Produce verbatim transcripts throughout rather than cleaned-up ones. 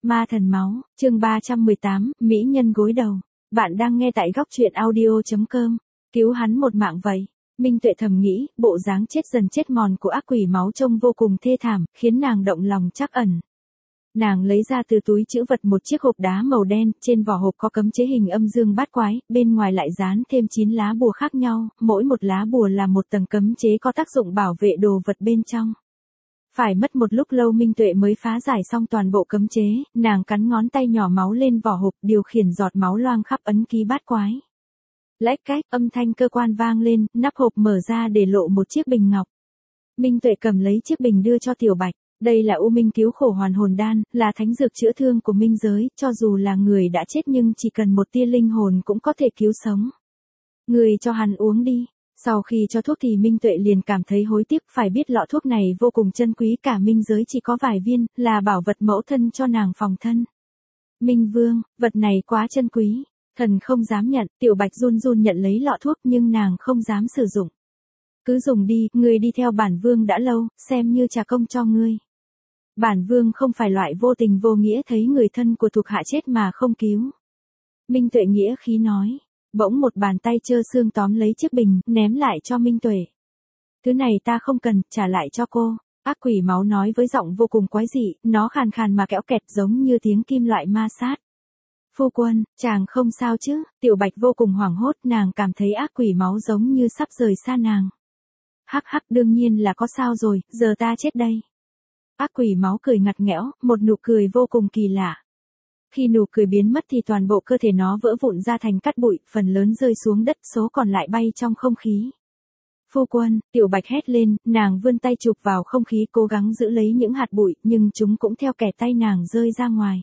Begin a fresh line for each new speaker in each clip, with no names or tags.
Ma thần máu, chương ba trăm mười tám, Mỹ nhân gối đầu. Bạn đang nghe tại góc truyện audio chấm com. Cứu hắn một mạng vậy. Minh Tuệ thầm nghĩ, bộ dáng chết dần chết mòn của ác quỷ máu trông vô cùng thê thảm, khiến nàng động lòng trắc ẩn. Nàng lấy ra từ túi trữ vật một chiếc hộp đá màu đen, trên vỏ hộp có cấm chế hình âm dương bát quái, bên ngoài lại dán thêm chín lá bùa khác nhau, mỗi một lá bùa là một tầng cấm chế có tác dụng bảo vệ đồ vật bên trong. Phải mất một lúc lâu Minh Tuệ mới phá giải xong toàn bộ cấm chế, nàng cắn ngón tay nhỏ máu lên vỏ hộp, điều khiển giọt máu loang khắp ấn ký bát quái. Lách cách, âm thanh cơ quan vang lên, nắp hộp mở ra để lộ một chiếc bình ngọc. Minh Tuệ cầm lấy chiếc bình đưa cho Tiểu Bạch. Đây là U Minh cứu khổ hoàn hồn đan, là thánh dược chữa thương của minh giới, cho dù là người đã chết nhưng chỉ cần một tia linh hồn cũng có thể cứu sống. Người cho hắn uống đi. Sau khi cho thuốc thì Minh Tuệ liền cảm thấy hối tiếc, phải biết lọ thuốc này vô cùng chân quý, cả minh giới chỉ có vài viên, là bảo vật mẫu thân cho nàng phòng thân. Minh Vương, vật này quá chân quý, thần không dám nhận. Tiểu Bạch run run nhận lấy lọ thuốc nhưng nàng không dám sử dụng. Cứ dùng đi, người đi theo bản vương đã lâu, xem như trả công cho ngươi. Bản vương không phải loại vô tình vô nghĩa thấy người thân của thuộc hạ chết mà không cứu. Minh Tuệ nghĩa khí nói. Bỗng một bàn tay trơ xương tóm lấy chiếc bình, ném lại cho Minh Tuệ. Thứ này ta không cần, trả lại cho cô. Ác quỷ máu nói với giọng vô cùng quái dị, nó khàn khàn mà kẽo kẹt giống như tiếng kim loại ma sát. Phu quân, chàng không sao chứ? Tiểu Bạch vô cùng hoảng hốt, nàng cảm thấy ác quỷ máu giống như sắp rời xa nàng. Hắc hắc, đương nhiên là có sao rồi, giờ ta chết đây. Ác quỷ máu cười ngặt nghẽo, một nụ cười vô cùng kỳ lạ. Khi nụ cười biến mất thì toàn bộ cơ thể nó vỡ vụn ra thành cát bụi, phần lớn rơi xuống đất, số còn lại bay trong không khí. Phu quân, Tiểu Bạch hét lên, nàng vươn tay chụp vào không khí cố gắng giữ lấy những hạt bụi, nhưng chúng cũng theo kẻ tay nàng rơi ra ngoài.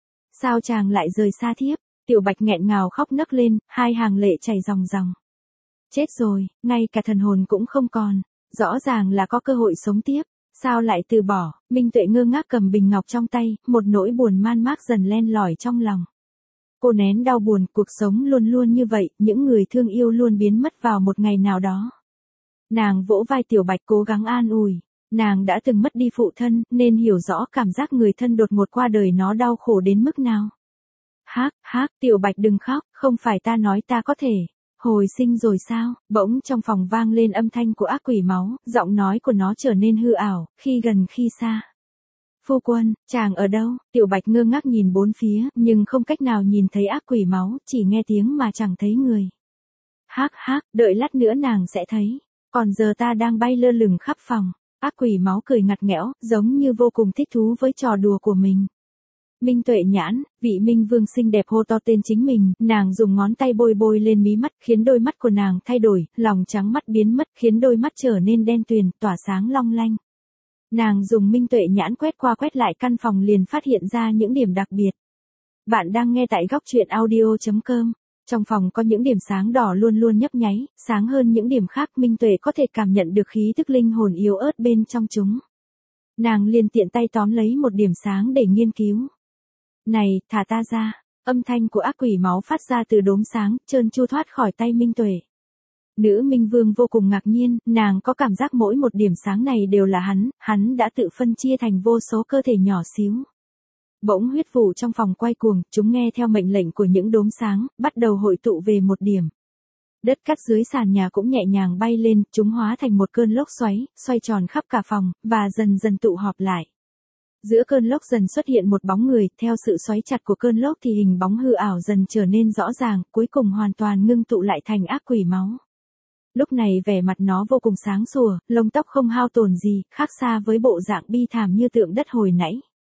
Sao chàng lại rời xa thiếp? Tiểu Bạch nghẹn ngào khóc nấc lên, hai hàng lệ chảy ròng ròng. Chết rồi, ngay cả thần hồn cũng không còn, rõ ràng là có cơ hội sống tiếp. Sao lại từ bỏ? Minh Tuệ ngơ ngác cầm bình ngọc trong tay, một nỗi buồn man mác dần len lỏi trong lòng. Cô nén đau buồn, cuộc sống luôn luôn như vậy, những người thương yêu luôn biến mất vào một ngày nào đó. Nàng vỗ vai Tiểu Bạch cố gắng an ủi. Nàng đã từng mất đi phụ thân, nên hiểu rõ cảm giác người thân đột ngột qua đời nó đau khổ đến mức nào. Hác, hác, Tiểu Bạch đừng khóc, không phải ta nói ta có thể. Hồi sinh rồi sao? Bỗng trong phòng vang lên âm thanh của ác quỷ máu, giọng nói của nó trở nên hư ảo, khi gần khi xa. Phu quân, chàng ở đâu? Tiểu Bạch ngơ ngác nhìn bốn phía, nhưng không cách nào nhìn thấy ác quỷ máu, chỉ nghe tiếng mà chẳng thấy người. Hác hác, đợi lát nữa nàng sẽ thấy. Còn giờ ta đang bay lơ lửng khắp phòng. Ác quỷ máu cười ngặt nghẽo, giống như vô cùng thích thú với trò đùa của mình. Minh Tuệ nhãn, vị Minh Vương xinh đẹp hô to tên chính mình, nàng dùng ngón tay bôi bôi lên mí mắt, khiến đôi mắt của nàng thay đổi, lòng trắng mắt biến mất, khiến đôi mắt trở nên đen tuyền, tỏa sáng long lanh. Nàng dùng Minh Tuệ nhãn quét qua quét lại căn phòng liền phát hiện ra những điểm đặc biệt. Bạn đang nghe tại góc truyện audio chấm com. Trong phòng có những điểm sáng đỏ luôn luôn nhấp nháy, sáng hơn những điểm khác, Minh Tuệ có thể cảm nhận được khí tức linh hồn yếu ớt bên trong chúng. Nàng liền tiện tay tóm lấy một điểm sáng để nghiên cứu. Này, thả ta ra, âm thanh của ác quỷ máu phát ra từ đốm sáng, trơn tru thoát khỏi tay Minh Tuệ. Nữ Minh Vương vô cùng ngạc nhiên, nàng có cảm giác mỗi một điểm sáng này đều là hắn, hắn đã tự phân chia thành vô số cơ thể nhỏ xíu. Bỗng huyết vụ trong phòng quay cuồng, chúng nghe theo mệnh lệnh của những đốm sáng, bắt đầu hội tụ về một điểm. Đất cát dưới sàn nhà cũng nhẹ nhàng bay lên, chúng hóa thành một cơn lốc xoáy, xoay tròn khắp cả phòng, và dần dần tụ họp lại. Giữa cơn lốc dần xuất hiện một bóng người, theo sự xoáy chặt của cơn lốc thì hình bóng hư ảo dần trở nên rõ ràng, cuối cùng hoàn toàn ngưng tụ lại thành ác quỷ máu. Lúc này vẻ mặt nó vô cùng sáng sủa, lông tóc không hao tổn gì, khác xa với bộ dạng bi thảm như tượng đất hồi nãy.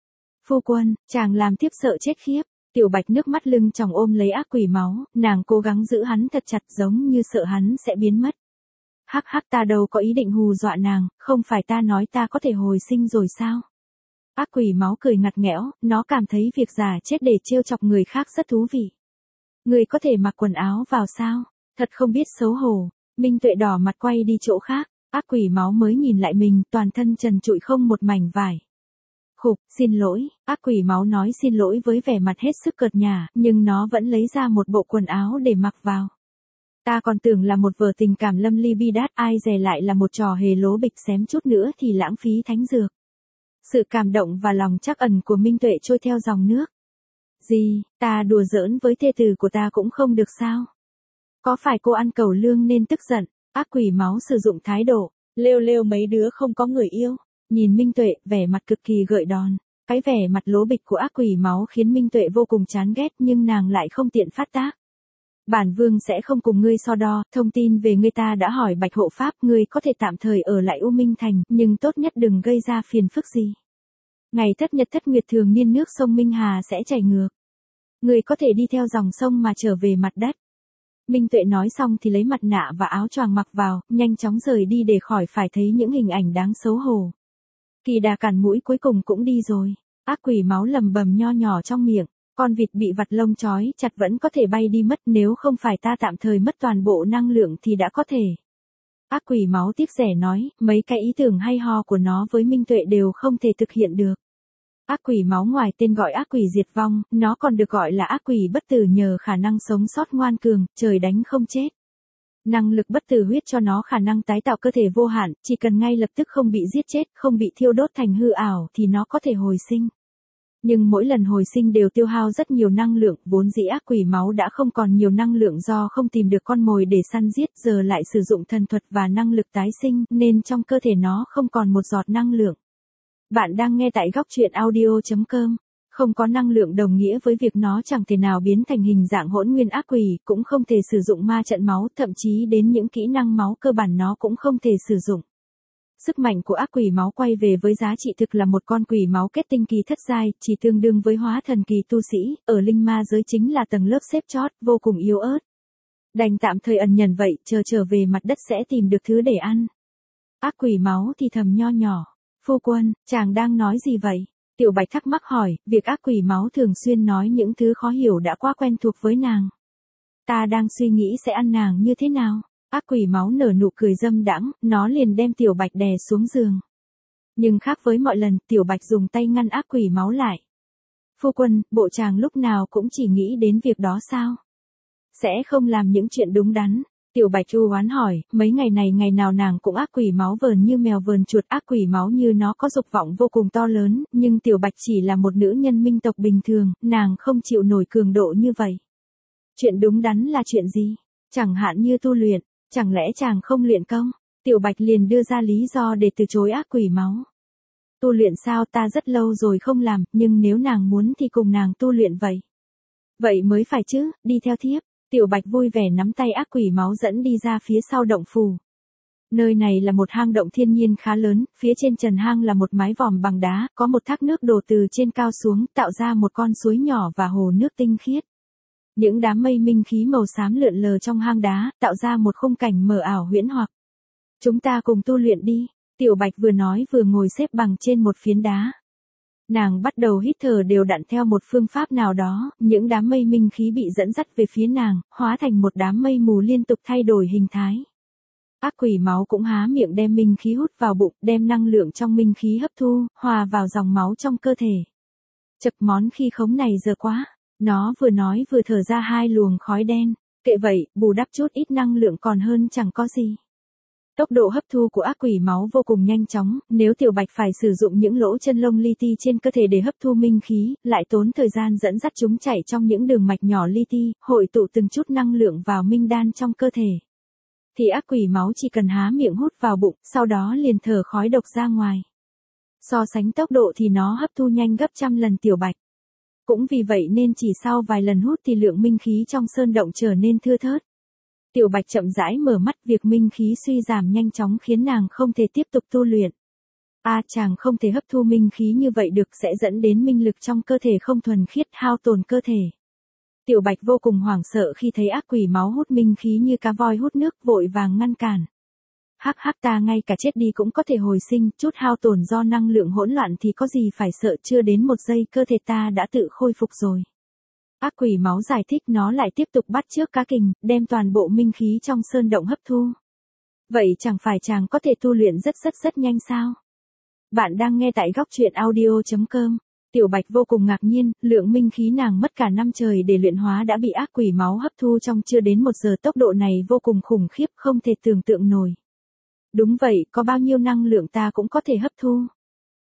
Phu quân, chàng làm thiếp sợ chết khiếp. Tiểu Bạch nước mắt lưng tròng ôm lấy ác quỷ máu, nàng cố gắng giữ hắn thật chặt giống như sợ hắn sẽ biến mất. Hắc hắc, ta đâu có ý định hù dọa nàng, không phải ta nói ta có thể hồi sinh rồi sao? Ác quỷ máu cười ngặt nghẽo, nó cảm thấy việc giả chết để trêu chọc người khác rất thú vị. Người có thể mặc quần áo vào sao? Thật không biết xấu hổ. Minh Tuệ đỏ mặt quay đi chỗ khác, ác quỷ máu mới nhìn lại mình, toàn thân trần trụi không một mảnh vải. Khục, xin lỗi, ác quỷ máu nói xin lỗi với vẻ mặt hết sức cợt nhả, nhưng nó vẫn lấy ra một bộ quần áo để mặc vào. Ta còn tưởng là một vở tình cảm lâm ly bi đát, ai dè lại là một trò hề lố bịch, xém chút nữa thì lãng phí thánh dược. Sự cảm động và lòng trắc ẩn của Minh Tuệ trôi theo dòng nước. Gì, ta đùa giỡn với thê tử của ta cũng không được sao? Có phải cô ăn cẩu lương nên tức giận? Ác quỷ máu sử dụng thái độ, lêu lêu mấy đứa không có người yêu. Nhìn Minh Tuệ, vẻ mặt cực kỳ gợi đòn. Cái vẻ mặt lố bịch của ác quỷ máu khiến Minh Tuệ vô cùng chán ghét nhưng nàng lại không tiện phát tác. Bản vương sẽ không cùng ngươi so đo, thông tin về ngươi ta đã hỏi Bạch Hộ Pháp, ngươi có thể tạm thời ở lại U Minh Thành, nhưng tốt nhất đừng gây ra phiền phức gì. Ngày thất nhật thất nguyệt thường niên nước sông Minh Hà sẽ chảy ngược. Ngươi có thể đi theo dòng sông mà trở về mặt đất. Minh Tuệ nói xong thì lấy mặt nạ và áo choàng mặc vào, nhanh chóng rời đi để khỏi phải thấy những hình ảnh đáng xấu hổ. Kỳ đà cản mũi cuối cùng cũng đi rồi. Ác quỷ máu lầm bầm nho nhỏ trong miệng. Con vịt bị vặt lông trói chặt vẫn có thể bay đi mất, nếu không phải ta tạm thời mất toàn bộ năng lượng thì đã có thể. Ác quỷ máu tiếc rẻ nói, mấy cái ý tưởng hay ho của nó với Minh Tuệ đều không thể thực hiện được. Ác quỷ máu ngoài tên gọi ác quỷ diệt vong, nó còn được gọi là ác quỷ bất tử nhờ khả năng sống sót ngoan cường, trời đánh không chết. Năng lực bất tử huyết cho nó khả năng tái tạo cơ thể vô hạn, chỉ cần ngay lập tức không bị giết chết, không bị thiêu đốt thành hư ảo thì nó có thể hồi sinh. Nhưng mỗi lần hồi sinh đều tiêu hao rất nhiều năng lượng, vốn dĩ ác quỷ máu đã không còn nhiều năng lượng do không tìm được con mồi để săn giết, giờ lại sử dụng thần thuật và năng lực tái sinh, nên trong cơ thể nó không còn một giọt năng lượng. Bạn đang nghe tại góc truyện audio chấm com. Không có năng lượng đồng nghĩa với việc nó chẳng thể nào biến thành hình dạng hỗn nguyên ác quỷ, cũng không thể sử dụng ma trận máu, thậm chí đến những kỹ năng máu cơ bản nó cũng không thể sử dụng. Sức mạnh của ác quỷ máu quay về với giá trị thực là một con quỷ máu kết tinh kỳ thất giai, chỉ tương đương với hóa thần kỳ tu sĩ, ở linh ma giới chính là tầng lớp xếp chót, vô cùng yếu ớt. Đành tạm thời ẩn nhẫn vậy, chờ trở về mặt đất sẽ tìm được thứ để ăn. Ác quỷ máu thì thầm nho nhỏ, phu quân, chàng đang nói gì vậy? Tiểu Bạch thắc mắc hỏi, việc ác quỷ máu thường xuyên nói những thứ khó hiểu đã quá quen thuộc với nàng. Ta đang suy nghĩ sẽ ăn nàng như thế nào? Ác quỷ máu nở nụ cười dâm đãng, nó liền đem Tiểu Bạch đè xuống giường. Nhưng khác với mọi lần, Tiểu Bạch dùng tay ngăn ác quỷ máu lại. Phu quân, bộ chàng lúc nào cũng chỉ nghĩ đến việc đó sao? Sẽ không làm những chuyện đúng đắn. Tiểu Bạch u oán hỏi, mấy ngày này ngày nào nàng cũng ác quỷ máu vờn như mèo vờn chuột, ác quỷ máu như nó có dục vọng vô cùng to lớn, nhưng Tiểu Bạch chỉ là một nữ nhân minh tộc bình thường, nàng không chịu nổi cường độ như vậy. Chuyện đúng đắn là chuyện gì? Chẳng hạn như tu luyện, chẳng lẽ chàng không luyện công? Tiểu Bạch liền đưa ra lý do để từ chối ác quỷ máu. Tu luyện sao, ta rất lâu rồi không làm, nhưng nếu nàng muốn thì cùng nàng tu luyện vậy. Vậy mới phải chứ, đi theo thiếp. Tiểu Bạch vui vẻ nắm tay ác quỷ máu dẫn đi ra phía sau động phủ. Nơi này là một hang động thiên nhiên khá lớn, phía trên trần hang là một mái vòm bằng đá, có một thác nước đổ từ trên cao xuống, tạo ra một con suối nhỏ và hồ nước tinh khiết. Những đám mây minh khí màu xám lượn lờ trong hang đá, tạo ra một khung cảnh mờ ảo huyễn hoặc. Chúng ta cùng tu luyện đi, Tiểu Bạch vừa nói vừa ngồi xếp bằng trên một phiến đá. Nàng bắt đầu hít thở đều đặn theo một phương pháp nào đó, những đám mây minh khí bị dẫn dắt về phía nàng, hóa thành một đám mây mù liên tục thay đổi hình thái. Ác quỷ máu cũng há miệng đem minh khí hút vào bụng, đem năng lượng trong minh khí hấp thu, hòa vào dòng máu trong cơ thể. Chật, món khi khống này giờ quá. Nó vừa nói vừa thở ra hai luồng khói đen. Kệ vậy, bù đắp chút ít năng lượng còn hơn chẳng có gì. Tốc độ hấp thu của ác quỷ máu vô cùng nhanh chóng, nếu Tiểu Bạch phải sử dụng những lỗ chân lông li ti trên cơ thể để hấp thu minh khí, lại tốn thời gian dẫn dắt chúng chảy trong những đường mạch nhỏ li ti, hội tụ từng chút năng lượng vào minh đan trong cơ thể. Thì ác quỷ máu chỉ cần há miệng hút vào bụng, sau đó liền thở khói độc ra ngoài. So sánh tốc độ thì nó hấp thu nhanh gấp trăm lần Tiểu Bạch. Cũng vì vậy nên chỉ sau vài lần hút thì lượng minh khí trong sơn động trở nên thưa thớt. Tiểu Bạch chậm rãi mở mắt, việc minh khí suy giảm nhanh chóng khiến nàng không thể tiếp tục tu luyện. A à, chàng không thể hấp thu minh khí như vậy được, sẽ dẫn đến minh lực trong cơ thể không thuần khiết, hao tổn cơ thể. Tiểu Bạch vô cùng hoảng sợ khi thấy ác quỷ máu hút minh khí như cá voi hút nước, vội vàng ngăn cản. Hắc hắc, ta ngay cả chết đi cũng có thể hồi sinh, chút hao tổn do năng lượng hỗn loạn thì có gì phải sợ, chưa đến một giây cơ thể ta đã tự khôi phục rồi. Ác quỷ máu giải thích, nó lại tiếp tục bắt chước cá kình, đem toàn bộ minh khí trong sơn động hấp thu. Vậy chẳng phải chàng có thể tu luyện rất rất rất nhanh sao? Bạn đang nghe tại góc truyện audio chấm com. Tiểu Bạch vô cùng ngạc nhiên, lượng minh khí nàng mất cả năm trời để luyện hóa đã bị ác quỷ máu hấp thu trong chưa đến một giờ, tốc độ này vô cùng khủng khiếp, không thể tưởng tượng nổi. Đúng vậy, có bao nhiêu năng lượng ta cũng có thể hấp thu.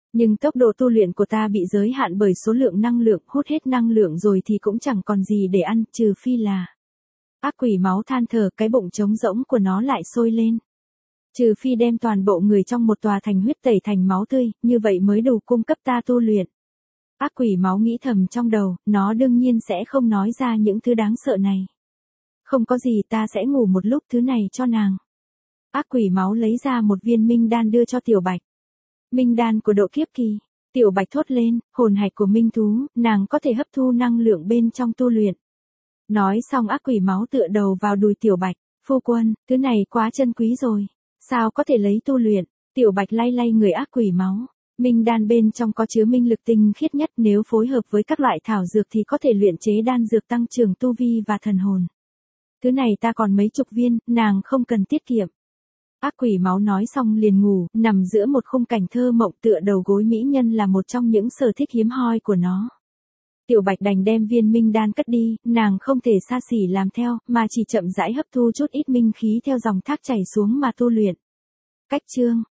Nhưng tốc độ tu luyện của ta bị giới hạn bởi số lượng năng lượng, hút hết năng lượng rồi thì cũng chẳng còn gì để ăn, trừ phi là... Ác quỷ máu than thở, cái bụng trống rỗng của nó lại sôi lên. Trừ phi đem toàn bộ người trong một tòa thành huyết tẩy thành máu tươi, như vậy mới đủ cung cấp ta tu luyện. Ác quỷ máu nghĩ thầm trong đầu, nó đương nhiên sẽ không nói ra những thứ đáng sợ này. Không có gì, ta sẽ ngủ một lúc thứ này cho nàng. Ác quỷ máu lấy ra một viên minh đan đưa cho Tiểu Bạch. Minh đan của độ kiếp kỳ. Tiểu Bạch thốt lên, hồn hạch của minh thú, nàng có thể hấp thu năng lượng bên trong tu luyện. Nói xong ác quỷ máu tựa đầu vào đùi Tiểu Bạch. Phu quân, thứ này quá chân quý rồi. Sao có thể lấy tu luyện? Tiểu Bạch lay lay người ác quỷ máu. Minh đan bên trong có chứa minh lực tinh khiết nhất, nếu phối hợp với các loại thảo dược thì có thể luyện chế đan dược tăng trưởng tu vi và thần hồn. Thứ này ta còn mấy chục viên, nàng không cần tiết kiệm. Ác quỷ máu nói xong liền ngủ, nằm giữa một khung cảnh thơ mộng, tựa đầu gối mỹ nhân là một trong những sở thích hiếm hoi của nó. Tiểu Bạch đành đem viên minh đan cất đi, nàng không thể xa xỉ làm theo, mà chỉ chậm rãi hấp thu chút ít minh khí theo dòng thác chảy xuống mà tu luyện. Cách chương